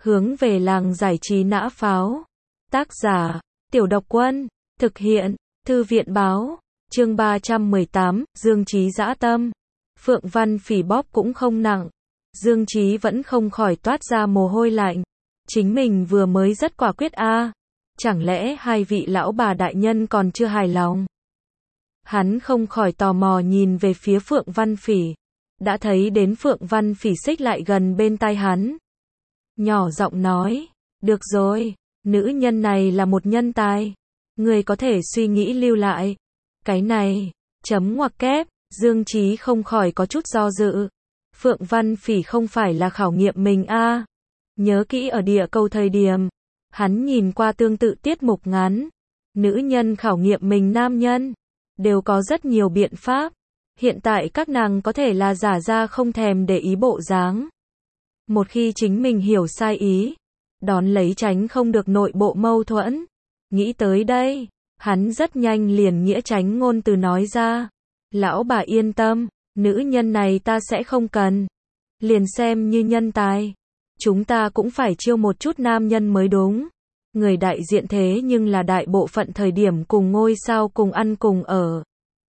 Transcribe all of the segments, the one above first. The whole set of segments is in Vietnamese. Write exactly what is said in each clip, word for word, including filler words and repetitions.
Hướng về làng giải trí nã pháo. Tác giả, Tiểu Độc Quân. Thực hiện, Thư viện Báo. Chương ba trăm mười tám, Dương Chí dã tâm. Phượng Văn Phỉ bóp cũng không nặng. Dương Chí vẫn không khỏi toát ra mồ hôi lạnh. Chính mình vừa mới rất quả quyết a. À. Chẳng lẽ hai vị lão bà đại nhân còn chưa hài lòng? Hắn không khỏi tò mò nhìn về phía Phượng Văn Phỉ. Đã thấy đến Phượng Văn Phỉ xích lại gần bên tai hắn. Nhỏ giọng nói, được rồi, nữ nhân này là một nhân tài. Người có thể suy nghĩ lưu lại. Cái này, chấm ngoặc kép, Dương Chí không khỏi có chút do dự. Phượng Văn Phỉ không phải là khảo nghiệm mình a. À. Nhớ kỹ ở địa cầu thời điểm, hắn nhìn qua tương tự tiết mục ngắn. Nữ nhân khảo nghiệm mình nam nhân, đều có rất nhiều biện pháp. Hiện tại các nàng có thể là giả ra không thèm để ý bộ dáng. Một khi chính mình hiểu sai ý, đón lấy tránh không được nội bộ mâu thuẫn. Nghĩ tới đây, hắn rất nhanh liền nghĩa tránh ngôn từ nói ra. Lão bà yên tâm, nữ nhân này ta sẽ không cần. Liền xem như nhân tài. Chúng ta cũng phải chiêu một chút nam nhân mới đúng. Người đại diện thế nhưng là đại bộ phận thời điểm cùng ngôi sao cùng ăn cùng ở.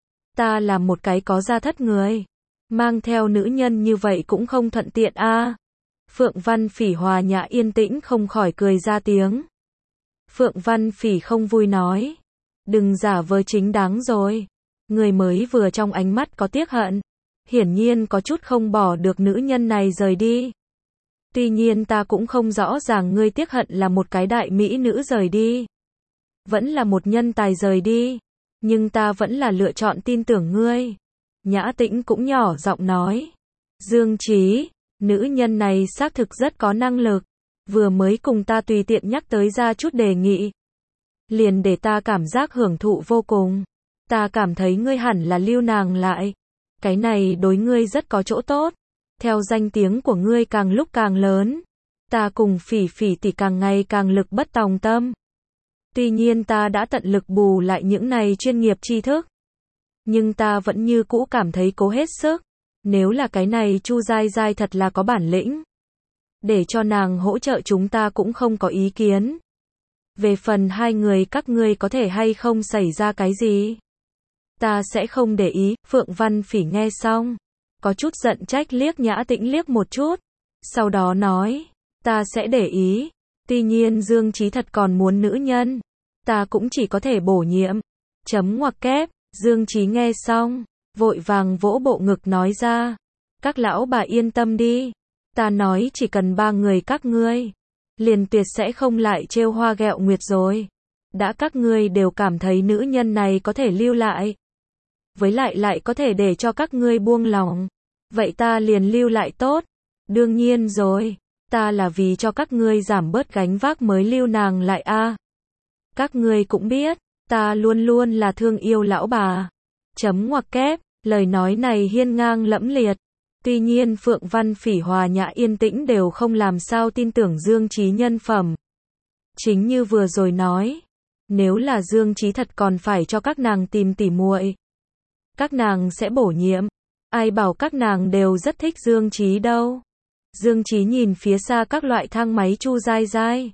Ta là một cái có gia thất người. Mang theo nữ nhân như vậy cũng không thuận tiện a. À. Phượng Văn Phỉ hòa nhã yên tĩnh không khỏi cười ra tiếng. Phượng Văn Phỉ không vui nói. Đừng giả vờ chính đáng rồi. Người mới vừa trong ánh mắt có tiếc hận. Hiển nhiên có chút không bỏ được nữ nhân này rời đi. Tuy nhiên ta cũng không rõ ràng ngươi tiếc hận là một cái đại mỹ nữ rời đi. Vẫn là một nhân tài rời đi. Nhưng ta vẫn là lựa chọn tin tưởng ngươi. Nhã Tĩnh cũng nhỏ giọng nói. Dương Chí, nữ nhân này xác thực rất có năng lực. Vừa mới cùng ta tùy tiện nhắc tới ra chút đề nghị. Liền để ta cảm giác hưởng thụ vô cùng. Ta cảm thấy ngươi hẳn là lưu nàng lại. Cái này đối ngươi rất có chỗ tốt. Theo danh tiếng của ngươi càng lúc càng lớn. Ta cùng Phỉ Phỉ tỷ càng ngày càng lực bất tòng tâm. Tuy nhiên ta đã tận lực bù lại những này chuyên nghiệp tri thức. Nhưng ta vẫn như cũ cảm thấy cố hết sức. Nếu là cái này Chu Giai Giai thật là có bản lĩnh. Để cho nàng hỗ trợ chúng ta cũng không có ý kiến. Về phần hai người các ngươi có thể hay không xảy ra cái gì. Ta sẽ không để ý. Phượng Văn Phỉ nghe xong. Có chút giận trách liếc Nhã Tĩnh liếc một chút. Sau đó nói. Ta sẽ để ý. Tuy nhiên Dương Chí thật còn muốn nữ nhân. Ta cũng chỉ có thể bổ nhiệm. Chấm ngoặc kép. Dương Chí nghe xong. Vội vàng vỗ bộ ngực nói ra. Các lão bà yên tâm đi. Ta nói chỉ cần ba người các ngươi. Liền tuyệt sẽ không lại trêu hoa ghẹo nguyệt rồi. Đã các ngươi đều cảm thấy nữ nhân này có thể lưu lại. Với lại lại có thể để cho các ngươi buông lòng. Vậy ta liền lưu lại tốt. Đương nhiên rồi. Ta là vì cho các ngươi giảm bớt gánh vác mới lưu nàng lại a. À. Các ngươi cũng biết. Ta luôn luôn là thương yêu lão bà. Chấm ngoặc kép. Lời nói này hiên ngang lẫm liệt. Tuy nhiên Phượng Văn Phỉ hòa nhã yên tĩnh đều không làm sao tin tưởng Dương Chí nhân phẩm. Chính như vừa rồi nói. Nếu là Dương Chí thật còn phải cho các nàng tìm tỉ muội. Các nàng sẽ bổ nhiệm. Ai bảo các nàng đều rất thích Dương Chí đâu. Dương Chí nhìn phía xa các loại thang máy Chu Giai Giai.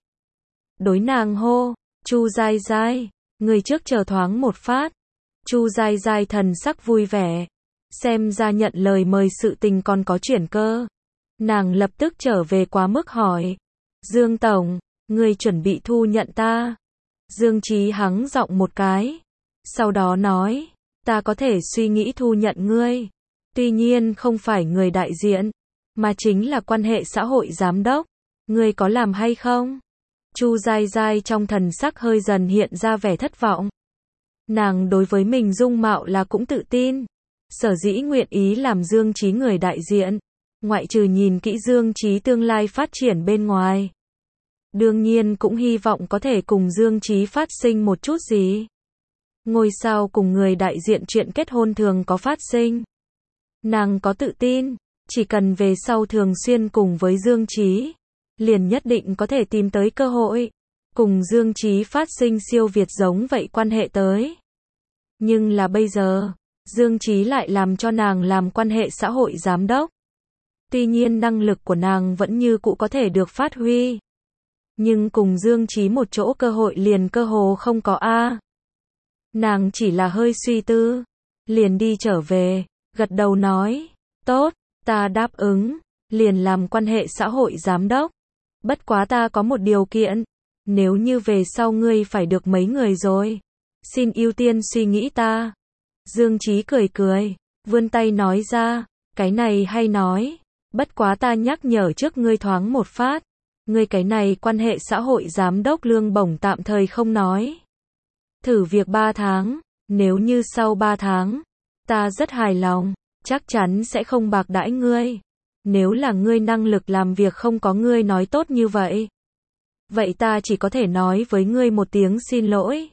Đối nàng hô. Chu Giai Giai. Người trước chờ thoáng một phát. Chu Giai Giai thần sắc vui vẻ. Xem ra nhận lời mời sự tình còn có chuyển cơ. Nàng lập tức trở về quá mức hỏi. Dương Tổng, người chuẩn bị thu nhận ta. Dương Chí hắng giọng một cái. Sau đó nói. Ta có thể suy nghĩ thu nhận ngươi. Tuy nhiên không phải người đại diện. Mà chính là quan hệ xã hội giám đốc. Ngươi có làm hay không? Chu Giai Giai trong thần sắc hơi dần hiện ra vẻ thất vọng. Nàng đối với mình dung mạo là cũng tự tin. Sở dĩ nguyện ý làm Dương Chí người đại diện. Ngoại trừ nhìn kỹ Dương Chí tương lai phát triển bên ngoài. Đương nhiên cũng hy vọng có thể cùng Dương Chí phát sinh một chút gì. Ngôi sao cùng người đại diện chuyện kết hôn thường có phát sinh. Nàng có tự tin. Chỉ cần về sau thường xuyên cùng với Dương Chí. Liền nhất định có thể tìm tới cơ hội. Cùng Dương Chí phát sinh siêu việt giống vậy quan hệ tới. Nhưng là bây giờ. Dương Chí lại làm cho nàng làm quan hệ xã hội giám đốc. Tuy nhiên năng lực của nàng vẫn như cũ có thể được phát huy. Nhưng cùng Dương Chí một chỗ cơ hội liền cơ hồ không có a. Nàng chỉ là hơi suy tư, liền đi trở về, gật đầu nói, tốt, ta đáp ứng, liền làm quan hệ xã hội giám đốc. Bất quá ta có một điều kiện, nếu như về sau ngươi phải được mấy người rồi, xin ưu tiên suy nghĩ ta. Dương Chí cười cười, vươn tay nói ra, cái này hay nói, bất quá ta nhắc nhở trước ngươi thoáng một phát, ngươi cái này quan hệ xã hội giám đốc lương bổng tạm thời không nói. Thử việc ba tháng, nếu như sau ba tháng, ta rất hài lòng, chắc chắn sẽ không bạc đãi ngươi. Nếu là ngươi năng lực làm việc không có ngươi nói tốt như vậy, vậy ta chỉ có thể nói với ngươi một tiếng xin lỗi.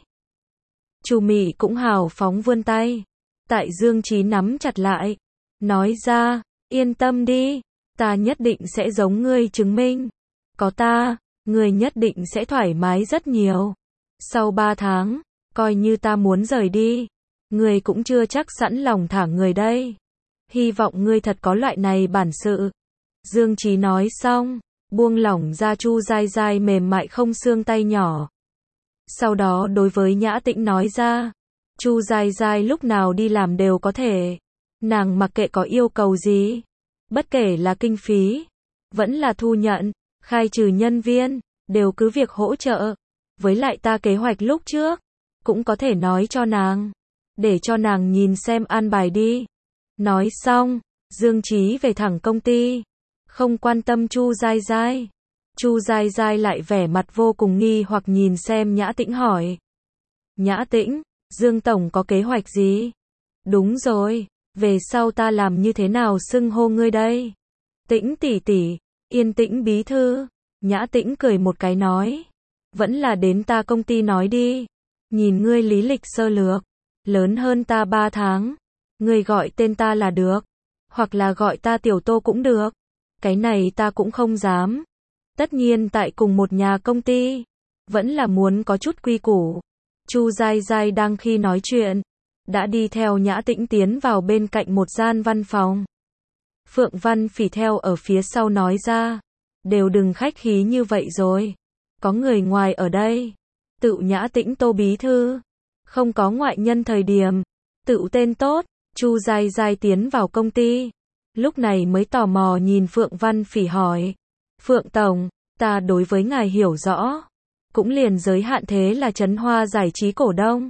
Chu Mị cũng hào phóng vươn tay, tại Dương Chí nắm chặt lại, nói ra, yên tâm đi, ta nhất định sẽ giống ngươi chứng minh, có ta, ngươi nhất định sẽ thoải mái rất nhiều. Sau ba tháng, coi như ta muốn rời đi, ngươi cũng chưa chắc sẵn lòng thả người đây. Hy vọng ngươi thật có loại này bản sự. Dương Chí nói xong, buông lỏng ra Chu Giai Giai mềm mại không xương tay nhỏ. Sau đó đối với Nhã Tĩnh nói ra, Chu Giai Giai lúc nào đi làm đều có thể. Nàng mặc kệ có yêu cầu gì, bất kể là kinh phí, vẫn là thu nhận, khai trừ nhân viên, đều cứ việc hỗ trợ. Với lại ta kế hoạch lúc trước, cũng có thể nói cho nàng, để cho nàng nhìn xem an bài đi. Nói xong, Dương Chí về thẳng công ty, không quan tâm Chu Giai Giai. Chu Giai Giai lại vẻ mặt vô cùng nghi hoặc nhìn xem Nhã Tĩnh hỏi. Nhã Tĩnh, Dương Tổng có kế hoạch gì? Đúng rồi, về sau ta làm như thế nào xưng hô ngươi đây? Tĩnh tỷ tỷ, Yên Tĩnh bí thư. Nhã Tĩnh cười một cái nói, vẫn là đến ta công ty nói đi. Nhìn ngươi lý lịch sơ lược, lớn hơn ta ba tháng, ngươi gọi tên ta là được, hoặc là gọi ta Tiểu Tô cũng được. Cái này ta cũng không dám. Tất nhiên tại cùng một nhà công ty, vẫn là muốn có chút quy củ. Chu Giai Giai đang khi nói chuyện, đã đi theo Nhã Tĩnh tiến vào bên cạnh một gian văn phòng. Phượng Văn Phỉ theo ở phía sau nói ra, đều đừng khách khí như vậy rồi, có người ngoài ở đây. Tự Nhã Tĩnh Tô bí thư, không có ngoại nhân thời điểm, tự tên tốt. Chu Giai Giai tiến vào công ty, lúc này mới tò mò nhìn Phượng Văn Phỉ hỏi, Phượng Tổng, ta đối với ngài hiểu rõ, cũng liền giới hạn thế là Trấn Hoa Giải trí cổ đông.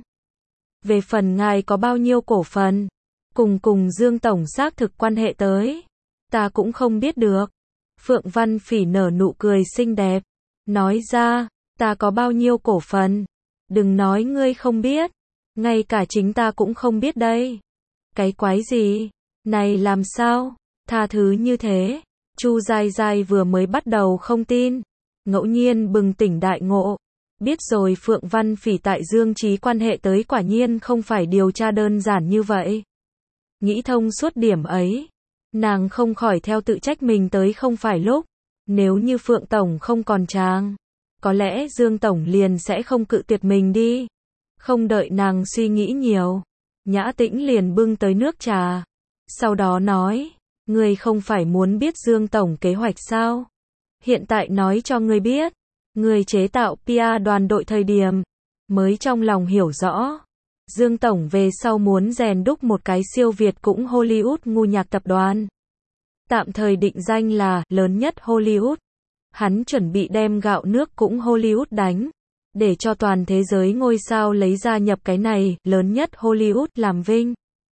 Về phần ngài có bao nhiêu cổ phần, cùng cùng Dương Tổng xác thực quan hệ tới, ta cũng không biết được. Phượng Văn Phỉ nở nụ cười xinh đẹp, nói ra, ta có bao nhiêu cổ phần, đừng nói ngươi không biết, ngay cả chính ta cũng không biết đây. Cái quái gì, này làm sao, tha thứ như thế. Chu Giai Giai vừa mới bắt đầu không tin, ngẫu nhiên bừng tỉnh đại ngộ, biết rồi Phượng Văn Phỉ tại Dương Chí quan hệ tới quả nhiên không phải điều tra đơn giản như vậy. Nghĩ thông suốt điểm ấy, nàng không khỏi theo tự trách mình tới không phải lúc, nếu như Phượng Tổng không còn chàng, có lẽ Dương Tổng liền sẽ không cự tuyệt mình đi. Không đợi nàng suy nghĩ nhiều, Nhã Tĩnh liền bưng tới nước trà, sau đó nói, ngươi không phải muốn biết Dương Tổng kế hoạch sao? Hiện tại nói cho ngươi biết, ngươi chế tạo pê e đoàn đội thời điểm, mới trong lòng hiểu rõ. Dương Tổng về sau muốn rèn đúc một cái siêu Việt cũng Hollywood ngu nhạc tập đoàn. Tạm thời định danh là lớn nhất Hollywood. Hắn chuẩn bị đem gạo nước cũng Hollywood đánh, để cho toàn thế giới ngôi sao lấy ra nhập cái này lớn nhất Hollywood làm vinh.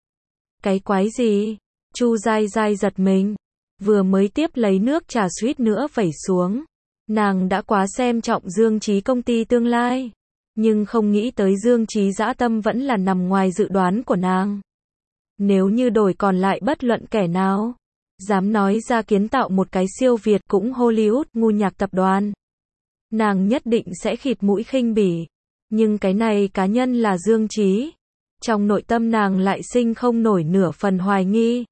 Cái quái gì? Chu Giai Giai giật mình, vừa mới tiếp lấy nước trà suýt nữa vẩy xuống. Nàng đã quá xem trọng Dương Chí công ty tương lai, nhưng không nghĩ tới Dương Chí dã tâm vẫn là nằm ngoài dự đoán của nàng. Nếu như đổi còn lại bất luận kẻ nào, dám nói ra kiến tạo một cái siêu Việt cũng Hollywood ngu nhạc tập đoàn, nàng nhất định sẽ khịt mũi khinh bỉ. Nhưng cái này cá nhân là Dương Chí, trong nội tâm nàng lại sinh không nổi nửa phần hoài nghi.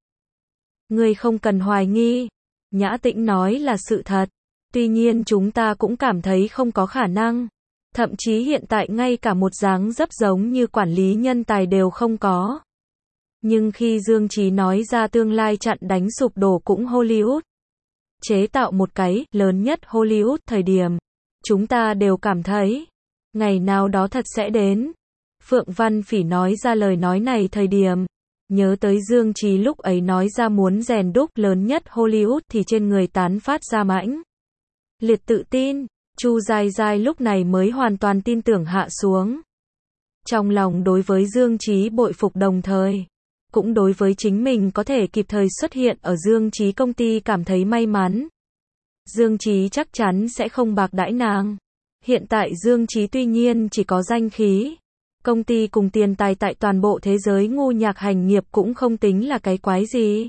Ngươi không cần hoài nghi, Nhã Tĩnh nói là sự thật. Tuy nhiên chúng ta cũng cảm thấy không có khả năng. Thậm chí hiện tại ngay cả một dáng dấp giống như quản lý nhân tài đều không có. Nhưng khi Dương Chí nói ra tương lai chặn đánh sụp đổ cũng Hollywood, chế tạo một cái lớn nhất Hollywood thời điểm, Chúng ta đều cảm thấy, ngày nào đó thật sẽ đến. Phượng Văn Phỉ nói ra lời nói này thời điểm, nhớ tới Dương Chí lúc ấy nói ra muốn rèn đúc lớn nhất Hollywood thì trên người tán phát ra mãnh liệt tự tin. Chu Giai Giai lúc này mới hoàn toàn tin tưởng hạ xuống. Trong lòng đối với Dương Chí bội phục đồng thời, cũng đối với chính mình có thể kịp thời xuất hiện ở Dương Chí công ty cảm thấy may mắn. Dương Chí chắc chắn sẽ không bạc đãi nàng. Hiện tại Dương Chí tuy nhiên chỉ có danh khí, công ty cùng tiền tài tại toàn bộ thế giới ngu nhạc hành nghiệp cũng không tính là cái quái gì.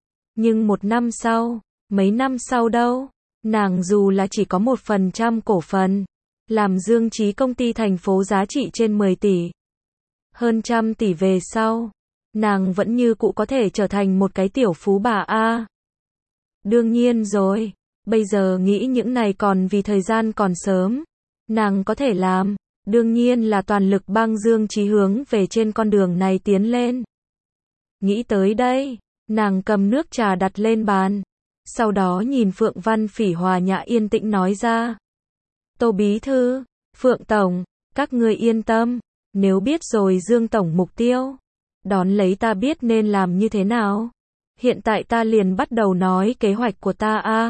Nhưng một năm sau, mấy năm sau đâu, nàng dù là chỉ có một phần trăm cổ phần, làm Dương Chí công ty thành phố giá trị trên mười tỷ, hơn trăm tỷ về sau, nàng vẫn như cũ có thể trở thành một cái tiểu phú bà a. Đương nhiên rồi, bây giờ nghĩ những này còn vì thời gian còn sớm, nàng có thể làm, đương nhiên là toàn lực bang Dương Chí hướng về trên con đường này tiến lên. Nghĩ tới đây, nàng cầm nước trà đặt lên bàn, sau đó nhìn Phượng Văn Phỉ hòa nhã yên tĩnh nói ra. Tô Bí Thư, Phượng Tổng, các ngươi yên tâm, nếu biết rồi Dương Tổng mục tiêu, đón lấy ta biết nên làm như thế nào. Hiện tại ta liền bắt đầu nói kế hoạch của ta a.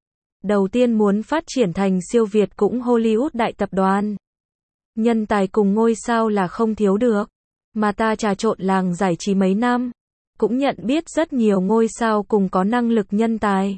Đầu tiên muốn phát triển thành siêu Việt cũng Hollywood đại tập đoàn. Nhân tài cùng ngôi sao là không thiếu được, mà ta trà trộn làng giải trí mấy năm, cũng nhận biết rất nhiều ngôi sao cùng có năng lực nhân tài.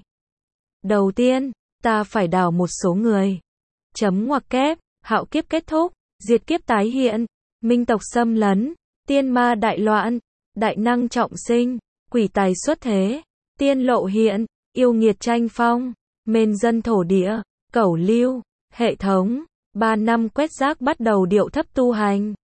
Đầu tiên, ta phải đào một số người. Chấm ngoặc kép, hạo kiếp kết thúc, diệt kiếp tái hiện, minh tộc xâm lấn, tiên ma đại loạn, đại năng trọng sinh, quỷ tài xuất thế, tiên lộ hiện, yêu nghiệt tranh phong, mên dân thổ địa, cẩu lưu, hệ thống. Ba năm quét rác bắt đầu điệu thấp tu hành.